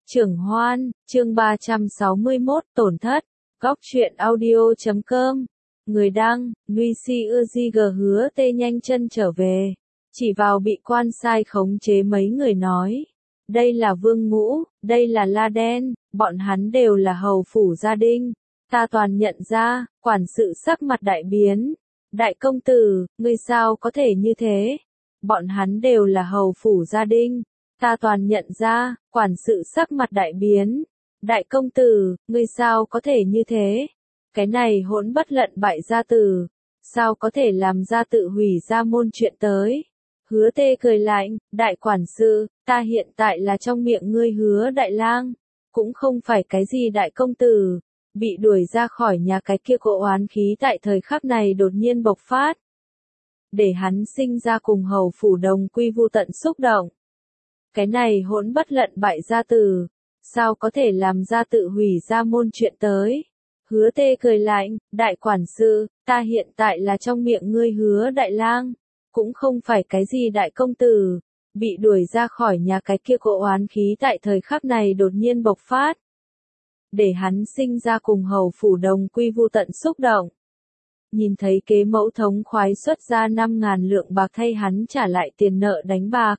Trưởng Hoan, chương 361, tổn thất. Góc truyện audio.com. Người đăng, Nguy Si Ư hứa tê nhanh chân trở về. Chỉ vào bị quan sai khống chế mấy người nói. Đây là Vương Ngũ, đây là La Đen, bọn hắn đều là hầu phủ gia đình. Ta toàn nhận ra, quản sự sắc mặt đại biến. Đại công tử, ngươi sao có thể như thế? Bọn hắn đều là hầu phủ gia đình. Ta toàn nhận ra, quản sự sắc mặt đại biến. Đại công tử, ngươi sao có thể như thế? Cái này hỗn bất lận bại gia tử. Sao có thể làm gia tự hủy ra môn chuyện tới? Hứa tê cười lạnh, đại quản sự, ta hiện tại là trong miệng ngươi Hứa đại lang. Cũng không phải cái gì đại công tử. Bị đuổi ra khỏi nhà cái kia cỗ oán khí tại thời khắc này đột nhiên bộc phát. Để hắn sinh ra cùng hầu phủ đồng quy vu tận xúc động. Cái này hỗn bất lận bại gia tử, sao có thể làm gia tự hủy ra môn chuyện tới? Hứa tê cười lạnh, đại quản sự, ta hiện tại là trong miệng ngươi Hứa đại lang, cũng không phải cái gì đại công tử. Bị đuổi ra khỏi nhà cái kia cỗ oán khí tại thời khắc này đột nhiên bộc phát. Để hắn sinh ra cùng hầu phủ đồng quy vu tận xúc động. Nhìn thấy kế mẫu thống khoái xuất ra 5.000 lượng bạc thay hắn trả lại tiền nợ đánh bạc.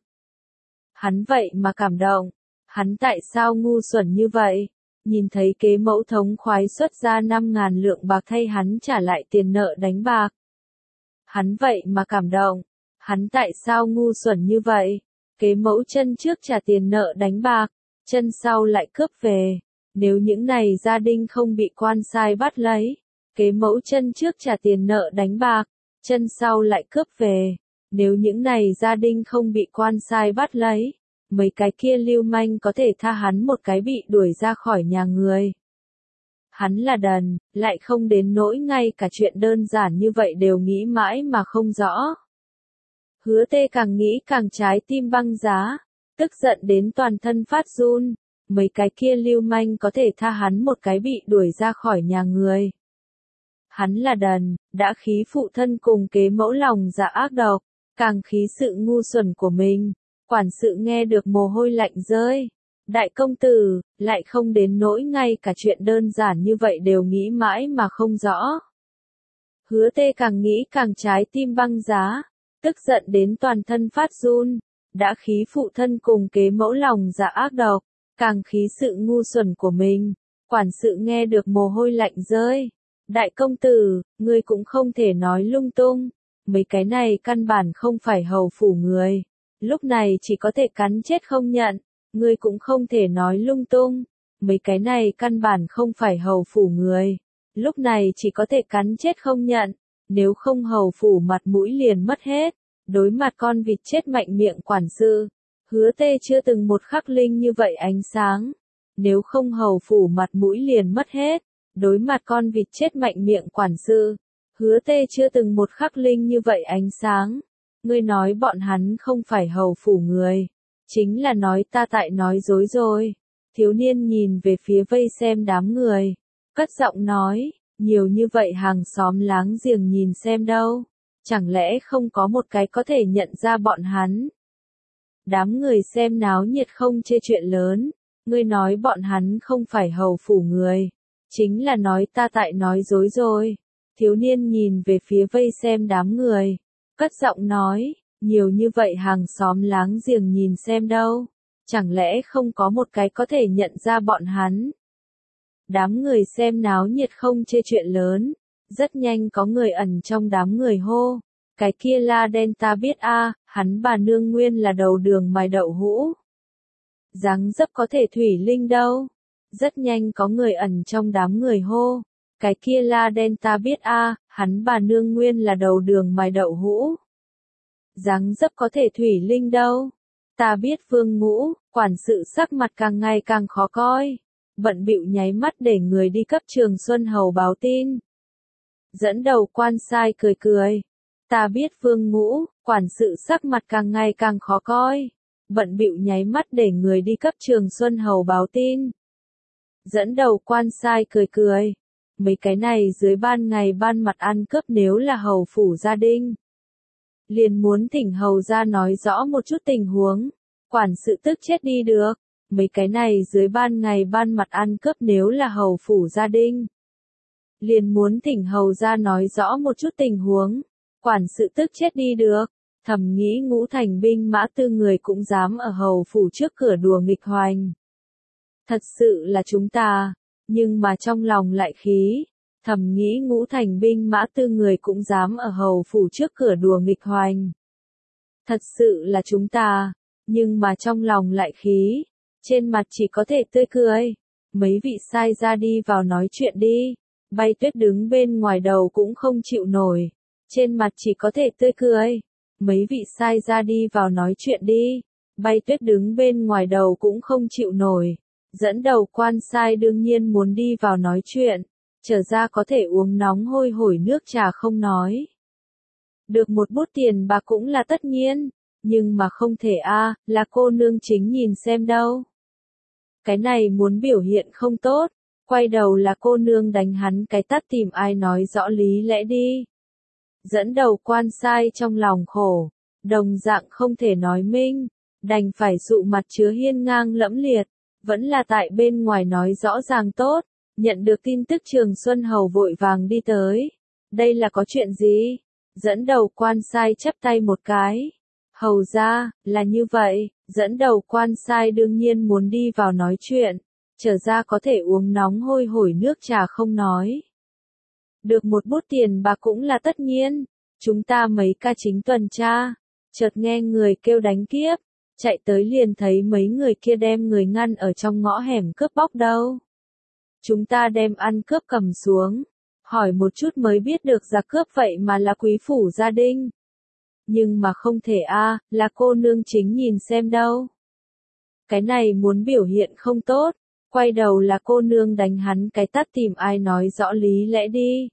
Hắn vậy mà cảm động. Hắn tại sao ngu xuẩn như vậy? Nhìn thấy kế mẫu thống khoái xuất ra 5.000 lượng bạc thay hắn trả lại tiền nợ đánh bạc. Hắn vậy mà cảm động. Hắn tại sao ngu xuẩn như vậy? Kế mẫu chân trước trả tiền nợ đánh bạc, chân sau lại cướp về. Nếu những này gia đình không bị quan sai bắt lấy, kế mẫu chân trước trả tiền nợ đánh bạc, chân sau lại cướp về. Nếu những này gia đình không bị quan sai bắt lấy, mấy cái kia lưu manh có thể tha hắn một cái bị đuổi ra khỏi nhà người. Hắn là đần, lại không đến nỗi ngay cả chuyện đơn giản như vậy đều nghĩ mãi mà không rõ. Hứa tê càng nghĩ càng trái tim băng giá, tức giận đến toàn thân phát run. Mấy cái kia lưu manh có thể tha hắn một cái bị đuổi ra khỏi nhà người. Hắn là đần, đã khí phụ thân cùng kế mẫu lòng dạ ác độc, càng khí sự ngu xuẩn của mình. Quản sự nghe được mồ hôi lạnh rơi. Đại công tử, lại không đến nỗi ngay cả chuyện đơn giản như vậy đều nghĩ mãi mà không rõ. Hứa tê càng nghĩ càng trái tim băng giá, tức giận đến toàn thân phát run. Đã khí phụ thân cùng kế mẫu lòng dạ ác độc, càng khí sự ngu xuẩn của mình. Quản sự nghe được mồ hôi lạnh rơi. Đại công tử, ngươi cũng không thể nói lung tung. Mấy cái này căn bản không phải hầu phủ người. Lúc này chỉ có thể cắn chết không nhận. Ngươi cũng không thể nói lung tung. Mấy cái này căn bản không phải hầu phủ người. Lúc này chỉ có thể cắn chết không nhận. Nếu không hầu phủ mặt mũi liền mất hết. Đối mặt con vịt chết mạnh miệng quản sự. Hứa tê chưa từng một khắc linh như vậy ánh sáng. Nếu không hầu phủ mặt mũi liền mất hết. Đối mặt con vịt chết mạnh miệng quản sự. Hứa tê chưa từng một khắc linh như vậy ánh sáng. Ngươi nói bọn hắn không phải hầu phủ người. Chính là nói ta tại nói dối rồi. Thiếu niên nhìn về phía vây xem đám người. Cất giọng nói, nhiều như vậy hàng xóm láng giềng nhìn xem đâu. Chẳng lẽ không có một cái có thể nhận ra bọn hắn. Đám người xem náo nhiệt không chê chuyện lớn. Ngươi nói bọn hắn không phải hầu phủ người. Chính là nói ta tại nói dối rồi. Thiếu niên nhìn về phía vây xem đám người. Cất giọng nói, nhiều như vậy hàng xóm láng giềng nhìn xem đâu. Chẳng lẽ không có một cái có thể nhận ra bọn hắn. Đám người xem náo nhiệt không chê chuyện lớn. Rất nhanh có người ẩn trong đám người hô. Cái kia La Đen ta biết a, hắn bà nương nguyên là đầu đường mài đậu hũ. Dáng dấp có thể thủy linh đâu. Rất nhanh có người ẩn trong đám người hô. Cái kia La Đen ta biết a, hắn bà nương nguyên là đầu đường mài đậu hũ. Dáng dấp có thể thủy linh đâu. Ta biết Vương Ngũ, quản sự sắc mặt càng ngày càng khó coi. Bận bịu nháy mắt để người đi cấp Trường Xuân Hầu báo tin. Dẫn đầu quan sai cười cười. Ta biết Vương Ngũ, quản sự sắc mặt càng ngày càng khó coi. Bận bịu nháy mắt để người đi cấp Trường Xuân Hầu báo tin. Dẫn đầu quan sai cười cười. Mấy cái này dưới ban ngày ban mặt ăn cướp nếu là hầu phủ gia đình. Liền muốn thỉnh hầu ra nói rõ một chút tình huống. Quản sự tức chết đi được. mấy cái này dưới ban ngày ban mặt ăn cướp nếu là hầu phủ gia đình. Liền muốn thỉnh hầu ra nói rõ một chút tình huống, quản sự tức chết đi được, thầm nghĩ Ngũ Thành binh mã tư người cũng dám ở hầu phủ trước cửa đùa nghịch hoành. Thật sự là chúng ta, nhưng mà trong lòng lại khí, thầm nghĩ Ngũ Thành binh mã tư người cũng dám ở hầu phủ trước cửa đùa nghịch hoành. Thật sự là chúng ta, nhưng mà trong lòng lại khí, trên mặt chỉ có thể tươi cười. Mấy vị sai ra đi vào nói chuyện đi. Bay Tuyết đứng bên ngoài đầu cũng không chịu nổi, trên mặt chỉ có thể tươi cười. Mấy vị sai ra đi vào nói chuyện đi. Bay Tuyết đứng bên ngoài đầu cũng không chịu nổi. Dẫn đầu quan sai đương nhiên muốn đi vào nói chuyện, trở ra có thể uống nóng hôi hổi nước trà không nói. Được một bút tiền bạc cũng là tất nhiên, nhưng mà không thể là cô nương chính nhìn xem đâu. Cái này muốn biểu hiện không tốt, quay đầu là cô nương đánh hắn cái tát tìm ai nói rõ lý lẽ đi. Dẫn đầu quan sai trong lòng khổ, đồng dạng không thể nói minh, đành phải dụ mặt chứa hiên ngang lẫm liệt, vẫn là tại bên ngoài nói rõ ràng tốt. Nhận được tin tức Trường Xuân Hầu vội vàng đi tới. Đây là có chuyện gì? Dẫn đầu quan sai chắp tay một cái. Hầu ra, là như vậy, dẫn đầu quan sai đương nhiên muốn đi vào nói chuyện, trở ra có thể uống nóng hôi hổi nước trà không nói. Được một bút tiền bạc cũng là tất nhiên, chúng ta mấy ca chính tuần tra, chợt nghe người kêu đánh kiếp, chạy tới liền thấy mấy người kia đem người ngăn ở trong ngõ hẻm cướp bóc đâu. Chúng ta đem ăn cướp cầm xuống, hỏi một chút mới biết được giặc cướp vậy mà là quý phủ gia đình. Nhưng mà không thể là cô nương chính nhìn xem đâu. Cái này muốn biểu hiện không tốt, quay đầu là cô nương đánh hắn cái tát tìm ai nói rõ lý lẽ đi.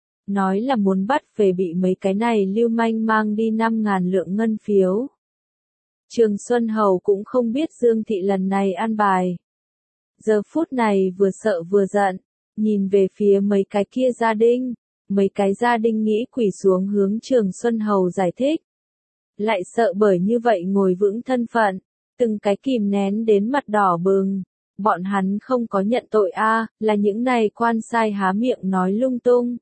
Nói là muốn bắt về bị mấy cái này lưu manh mang đi 5.000 lượng ngân phiếu. Trường Xuân Hầu cũng không biết Dương Thị lần này an bài. Giờ phút này vừa sợ vừa giận, nhìn về phía mấy cái kia gia đình, mấy cái gia đình nghĩ quỳ xuống hướng Trường Xuân Hầu giải thích. Lại sợ bởi như vậy ngồi vững thân phận, từng cái kìm nén đến mặt đỏ bừng, bọn hắn không có nhận tội là những này quan sai há miệng nói lung tung.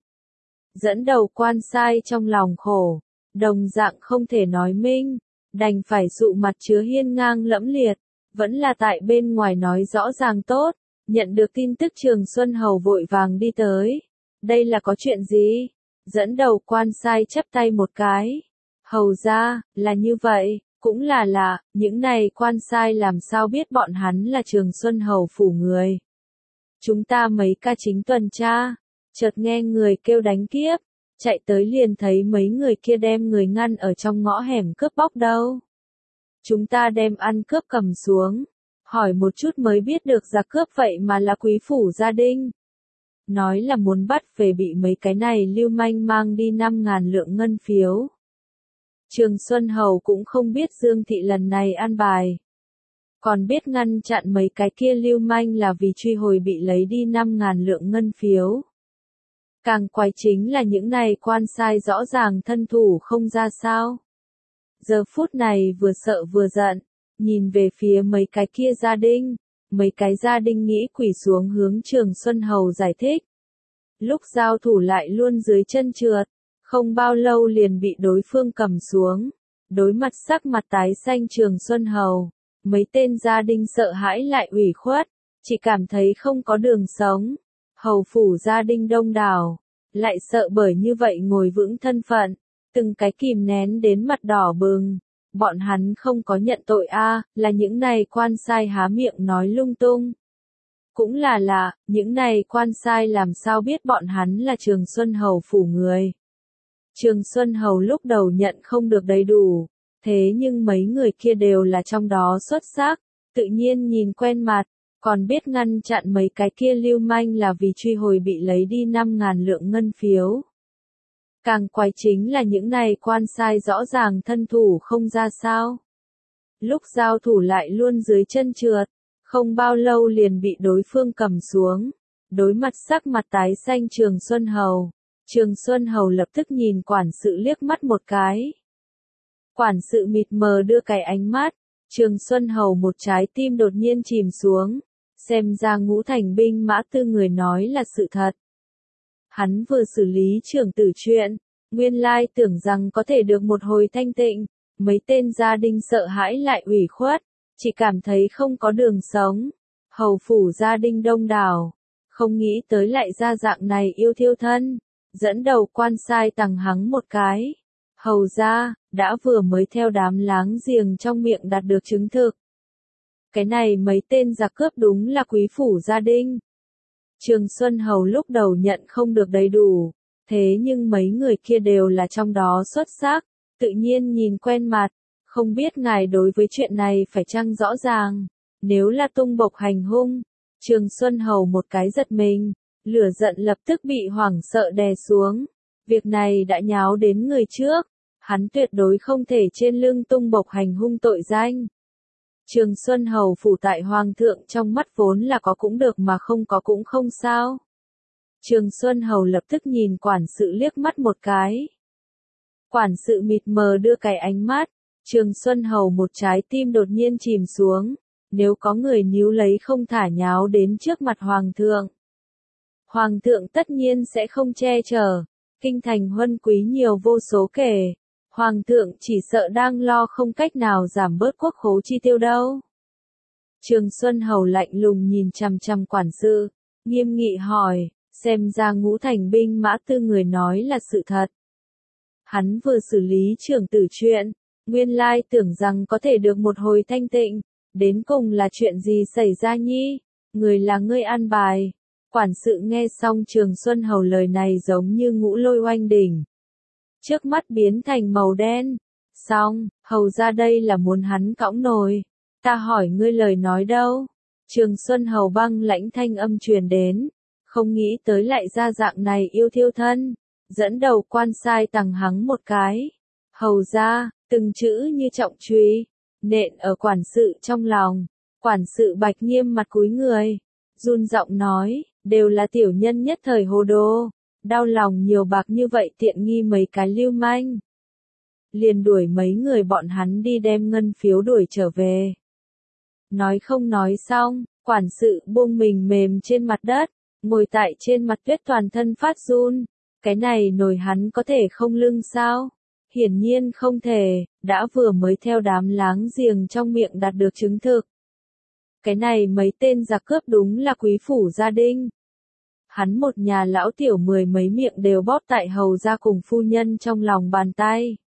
Dẫn đầu quan sai trong lòng khổ, đồng dạng không thể nói minh, đành phải dụ mặt chứa hiên ngang lẫm liệt. Vẫn là tại bên ngoài nói rõ ràng tốt, nhận được tin tức Trường Xuân Hầu vội vàng đi tới. Đây là có chuyện gì? Dẫn đầu quan sai chắp tay một cái. Hầu ra, là như vậy, cũng là, những này quan sai làm sao biết bọn hắn là Trường Xuân Hầu phủ người. Chúng ta mấy ca chính tuần tra, chợt nghe người kêu đánh kiếp, chạy tới liền thấy mấy người kia đem người ngăn ở trong ngõ hẻm cướp bóc đâu. Chúng ta đem ăn cướp cầm xuống, hỏi một chút mới biết được giặc cướp vậy mà là quý phủ gia đình. Nói là muốn bắt về bị mấy cái này lưu manh mang đi 5.000 lượng ngân phiếu. Trường Xuân Hầu cũng không biết Dương Thị lần này an bài. Còn biết ngăn chặn mấy cái kia lưu manh là vì truy hồi bị lấy đi 5.000 lượng ngân phiếu. Càng quái chính là những này quan sai rõ ràng thân thủ không ra sao. Giờ phút này vừa sợ vừa giận, nhìn về phía mấy cái kia gia đình, mấy cái gia đình nghĩ quỳ xuống hướng Trường Xuân Hầu giải thích. Lúc giao thủ lại luôn dưới chân trượt, không bao lâu liền bị đối phương cầm xuống, đối mặt sắc mặt tái xanh Trường Xuân Hầu, mấy tên gia đình sợ hãi lại ủy khuất, chỉ cảm thấy không có đường sống. Hầu phủ gia đình đông đảo, lại sợ bởi như vậy ngồi vững thân phận. Từng cái kìm nén đến mặt đỏ bừng, bọn hắn không có nhận tội là những này quan sai há miệng nói lung tung. Cũng là, những này quan sai làm sao biết bọn hắn là Trường Xuân Hầu phủ người. Trường Xuân Hầu lúc đầu nhận không được đầy đủ, thế nhưng mấy người kia đều là trong đó xuất sắc, tự nhiên nhìn quen mặt, còn biết ngăn chặn mấy cái kia lưu manh là vì truy hồi bị lấy đi 5.000 lượng ngân phiếu. Càng quái chính là những này quan sai rõ ràng thân thủ không ra sao. Lúc giao thủ lại luôn dưới chân trượt, không bao lâu liền bị đối phương cầm xuống, đối mặt sắc mặt tái xanh Trường Xuân Hầu. Trường Xuân Hầu lập tức nhìn quản sự liếc mắt một cái. Quản sự mịt mờ đưa cái ánh mắt, Trường Xuân Hầu một trái tim đột nhiên chìm xuống, xem ra Ngũ Thành binh mã tư người nói là sự thật. Hắn vừa xử lý trưởng tử chuyện, nguyên lai tưởng rằng có thể được một hồi thanh tịnh, mấy tên gia đình sợ hãi lại ủy khuất, chỉ cảm thấy không có đường sống. Hầu phủ gia đình đông đảo, không nghĩ tới lại ra dạng này yêu thiêu thân, dẫn đầu quan sai tằng hắng một cái. Hầu ra, đã vừa mới theo đám láng giềng trong miệng đạt được chứng thực. Cái này mấy tên giặc cướp đúng là quý phủ gia đình. Trường Xuân Hầu lúc đầu nhận không được đầy đủ, thế nhưng mấy người kia đều là trong đó xuất sắc, tự nhiên nhìn quen mặt, không biết ngài đối với chuyện này phải chăng rõ ràng, nếu là tung bộc hành hung. Trường Xuân Hầu một cái giật mình, lửa giận lập tức bị hoảng sợ đè xuống, việc này đã nháo đến người trước, hắn tuyệt đối không thể trên lưng tung bộc hành hung tội danh. Trường Xuân Hầu phủ tại Hoàng thượng trong mắt vốn là có cũng được mà không có cũng không sao. Trường Xuân Hầu lập tức nhìn quản sự liếc mắt một cái. Quản sự mịt mờ đưa cái ánh mắt, Trường Xuân Hầu một trái tim đột nhiên chìm xuống, nếu có người níu lấy không thả nháo đến trước mặt Hoàng thượng. Hoàng thượng tất nhiên sẽ không che chở, kinh thành huân quý nhiều vô số kể. Hoàng thượng chỉ sợ đang lo không cách nào giảm bớt quốc khố chi tiêu đâu. Trường Xuân Hầu lạnh lùng nhìn chằm chằm quản sự, nghiêm nghị hỏi, xem ra Ngũ Thành binh mã tư người nói là sự thật. Hắn vừa xử lý trưởng tử chuyện, nguyên lai tưởng rằng có thể được một hồi thanh tịnh, đến cùng là chuyện gì xảy ra nhi, người là ngươi an bài. Quản sự nghe xong Trường Xuân Hầu lời này giống như ngũ lôi oanh đỉnh. Trước mắt biến thành màu đen. Xong, hầu ra đây là muốn hắn cõng nồi. Ta hỏi ngươi lời nói đâu? Trường Xuân Hầu băng lãnh thanh âm truyền đến. Không nghĩ tới lại ra dạng này yêu thiêu thân. Dẫn đầu quan sai tằng hắng một cái. Hầu ra, từng chữ như trọng truy. Nện ở quản sự trong lòng. Quản sự bạch nghiêm mặt cúi người. Run giọng nói, đều là tiểu nhân nhất thời hồ đồ. Đau lòng nhiều bạc như vậy tiện nghi mấy cái lưu manh. Liền đuổi mấy người bọn hắn đi đem ngân phiếu đuổi trở về. Nói không nói xong, quản sự buông mình mềm trên mặt đất, ngồi tại trên mặt tuyết toàn thân phát run. Cái này nổi hắn có thể không lưng sao? Hiển nhiên không thể, đã vừa mới theo đám láng giềng trong miệng đạt được chứng thực. Cái này mấy tên giặc cướp đúng là quý phủ gia đình. Hắn một nhà lão tiểu mười mấy miệng đều bóp tại hầu ra cùng phu nhân trong lòng bàn tay.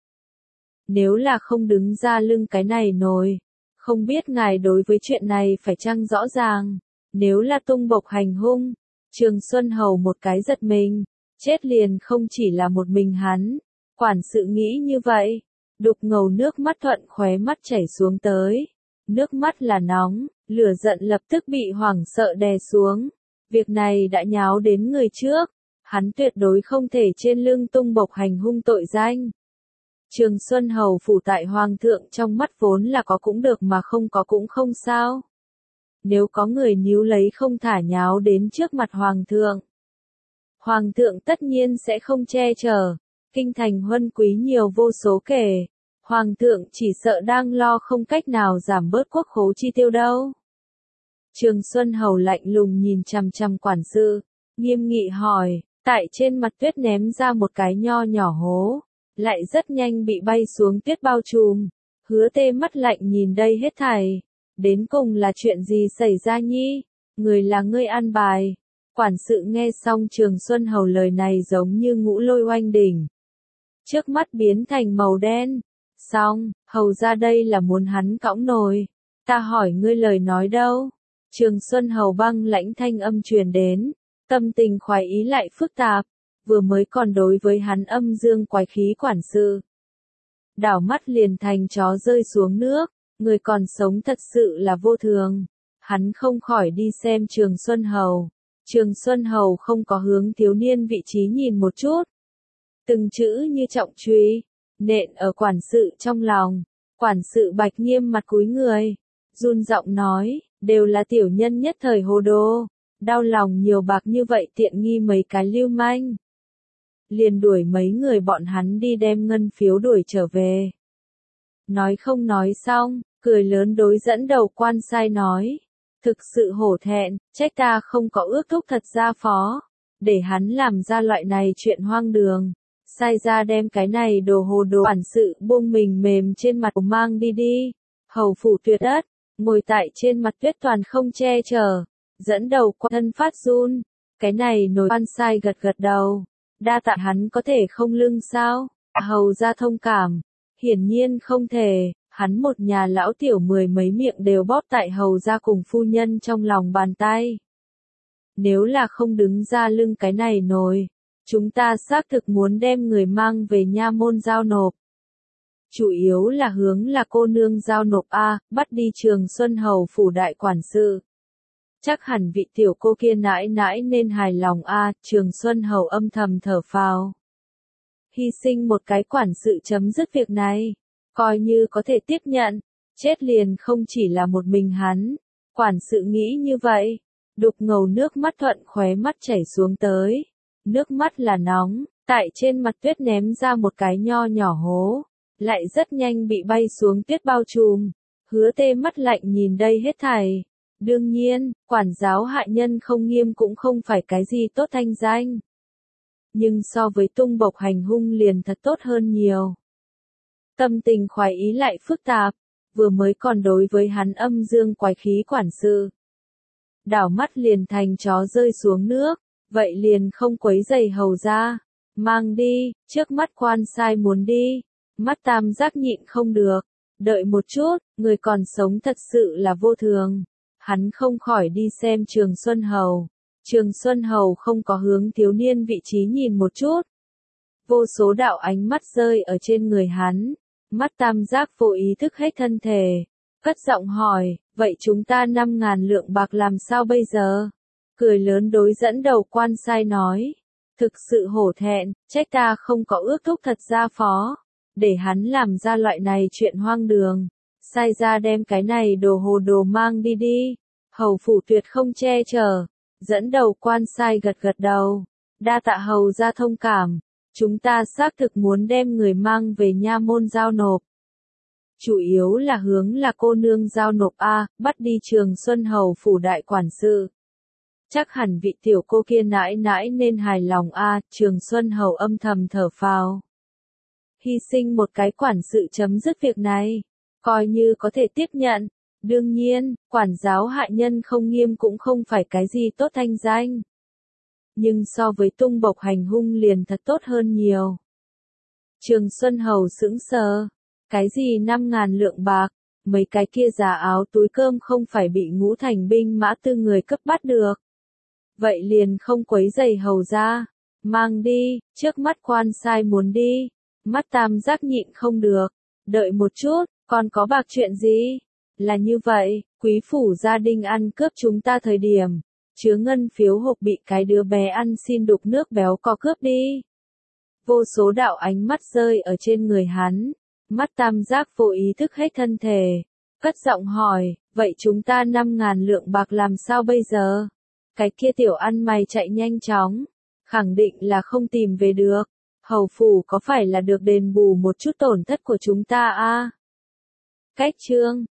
Nếu là không đứng ra lưng cái này nồi, không biết ngài đối với chuyện này phải chăng rõ ràng, nếu là tung bộc hành hung. Trường Xuân Hầu một cái giật mình, chết liền không chỉ là một mình hắn, quản sự nghĩ như vậy, đục ngầu nước mắt thuận khóe mắt chảy xuống tới, nước mắt là nóng, lửa giận lập tức bị hoảng sợ đè xuống. Việc này đã nháo đến người trước, hắn tuyệt đối không thể trên lưng tung bộc hành hung tội danh. Trường Xuân Hầu phủ tại Hoàng thượng trong mắt vốn là có cũng được mà không có cũng không sao. Nếu có người níu lấy không thả nháo đến trước mặt Hoàng thượng, Hoàng thượng tất nhiên sẽ không che chở, kinh thành huân quý nhiều vô số kể. Hoàng thượng chỉ sợ đang lo không cách nào giảm bớt quốc khố chi tiêu đâu. Trường Xuân Hầu lạnh lùng nhìn chằm chằm quản sự, nghiêm nghị hỏi, tại trên mặt tuyết ném ra một cái nho nhỏ hố, lại rất nhanh bị bay xuống tuyết bao trùm. Hứa Tê mắt lạnh nhìn đây hết thảy, đến cùng là chuyện gì xảy ra nhi, người là ngươi an bài. Quản sự nghe xong Trường Xuân Hầu lời này giống như ngũ lôi oanh đỉnh. Trước mắt biến thành màu đen. Xong, hầu ra đây là muốn hắn cõng nồi. Ta hỏi ngươi lời nói đâu? Trường Xuân Hầu băng lãnh thanh âm truyền đến, tâm tình khoái ý lại phức tạp, vừa mới còn đối với hắn âm dương quái khí quản sự. Đảo mắt liền thành chó rơi xuống nước, người còn sống thật sự là vô thường. Hắn không khỏi đi xem Trường Xuân Hầu. Trường Xuân Hầu không có hướng thiếu niên vị trí nhìn một chút. Từng chữ như trọng truy, nện ở quản sự trong lòng. Quản sự bạch nghiêm mặt cúi người, run giọng nói, đều là tiểu nhân nhất thời hồ đồ, đau lòng nhiều bạc như vậy tiện nghi mấy cái lưu manh. Liền đuổi mấy người bọn hắn đi đem ngân phiếu đuổi trở về. Nói không nói xong, cười lớn đối dẫn đầu quan sai nói. Thực sự hổ thẹn, trách ta không có ước thúc thật ra phó. Để hắn làm ra loại này chuyện hoang đường. Sai ra đem cái này đồ hồ đồ quản sự buông mình mềm trên mặt mang đi đi. Hầu phủ tuyệt đất, ngồi tại trên mặt tuyết toàn không che chở. Dẫn đầu quan thân phát run. Cái này nổi quan sai gật gật đầu. Đa tạ hắn có thể không lưng sao? Hầu ra thông cảm. Hiển nhiên không thể. Hắn một nhà lão tiểu mười mấy miệng đều bóp tại hầu ra cùng phu nhân trong lòng bàn tay. Nếu là không đứng ra lưng cái này nổi, chúng ta xác thực muốn đem người mang về nha môn giao nộp. Chủ yếu là hướng là cô nương giao nộp A, bắt đi Trường Xuân Hầu phủ đại quản sự. Chắc hẳn vị tiểu cô kia nãi nãi nên hài lòng A, Trường Xuân Hầu âm thầm thở phào. Hy sinh một cái quản sự chấm dứt việc này. Coi như có thể tiếp nhận, chết liền không chỉ là một mình hắn. Quản sự nghĩ như vậy, đục ngầu nước mắt thuận khóe mắt chảy xuống tới. Nước mắt là nóng, tại trên mặt tuyết ném ra một cái nho nhỏ hố, lại rất nhanh bị bay xuống tuyết bao trùm. Hứa Tê mắt lạnh nhìn đây hết thảy. Đương nhiên, quản giáo hạ nhân không nghiêm cũng không phải cái gì tốt thanh danh. Nhưng so với tung bộc hành hung liền thật tốt hơn nhiều. Tâm tình khoái ý lại phức tạp, vừa mới còn đối với hắn âm dương quái khí quản sự. Đảo mắt liền thành chó rơi xuống nước, vậy liền không quấy giày hầu ra. Mang đi, trước mắt quan sai muốn đi, mắt tam giác nhịn không được. Đợi một chút, người còn sống thật sự là vô thường. Hắn không khỏi đi xem Trường Xuân Hầu. Trường Xuân Hầu không có hướng thiếu niên vị trí nhìn một chút. Vô số đạo ánh mắt rơi ở trên người hắn. Mắt tam giác vô ý thức hết thân thể. Cất giọng hỏi, vậy chúng ta 5.000 lượng bạc làm sao bây giờ? Cười lớn đối dẫn đầu quan sai nói. Thực sự hổ thẹn, trách ta không có ước thúc thật ra phó. Để hắn làm ra loại này chuyện hoang đường. Sai ra đem cái này đồ hồ đồ mang đi đi. Hầu phủ tuyệt không che chở. Dẫn đầu quan sai gật gật đầu. Đa tạ hầu ra thông cảm. Chúng ta xác thực muốn đem người mang về nha môn giao nộp. Chủ yếu là hướng là cô nương giao nộp A, bắt đi Trường Xuân Hầu phủ đại quản sự. Chắc hẳn vị tiểu cô kia nãi nãi nên hài lòng A, Trường Xuân Hầu âm thầm thở phào. Hy sinh một cái quản sự chấm dứt việc này. Coi như có thể tiếp nhận. Đương nhiên, quản giáo hạ nhân không nghiêm cũng không phải cái gì tốt thanh danh. Nhưng so với tung bộc hành hung liền thật tốt hơn nhiều. Trường Xuân Hầu sững sờ. Cái gì 5.000 lượng bạc, mấy cái kia giá áo túi cơm không phải bị Ngũ Thành binh mã tư người cấp bắt được. Vậy liền không quấy giày hầu ra. Mang đi, trước mắt quan sai muốn đi. Mắt tam giác nhịn không được. Đợi một chút, còn có bạc chuyện gì? Là như vậy, quý phủ gia đình ăn cướp chúng ta thời điểm. Chứa ngân phiếu hộp bị cái đứa bé ăn xin đục nước béo co cướp đi. Vô số đạo ánh mắt rơi ở trên người hắn. Mắt tam giác vô ý thức hết thân thể. Cất giọng hỏi, vậy chúng ta 5.000 lượng bạc làm sao bây giờ? Cái kia tiểu ăn mày chạy nhanh chóng. Khẳng định là không tìm về được. Hầu phủ có phải là được đền bù một chút tổn thất của chúng ta a? Cách chương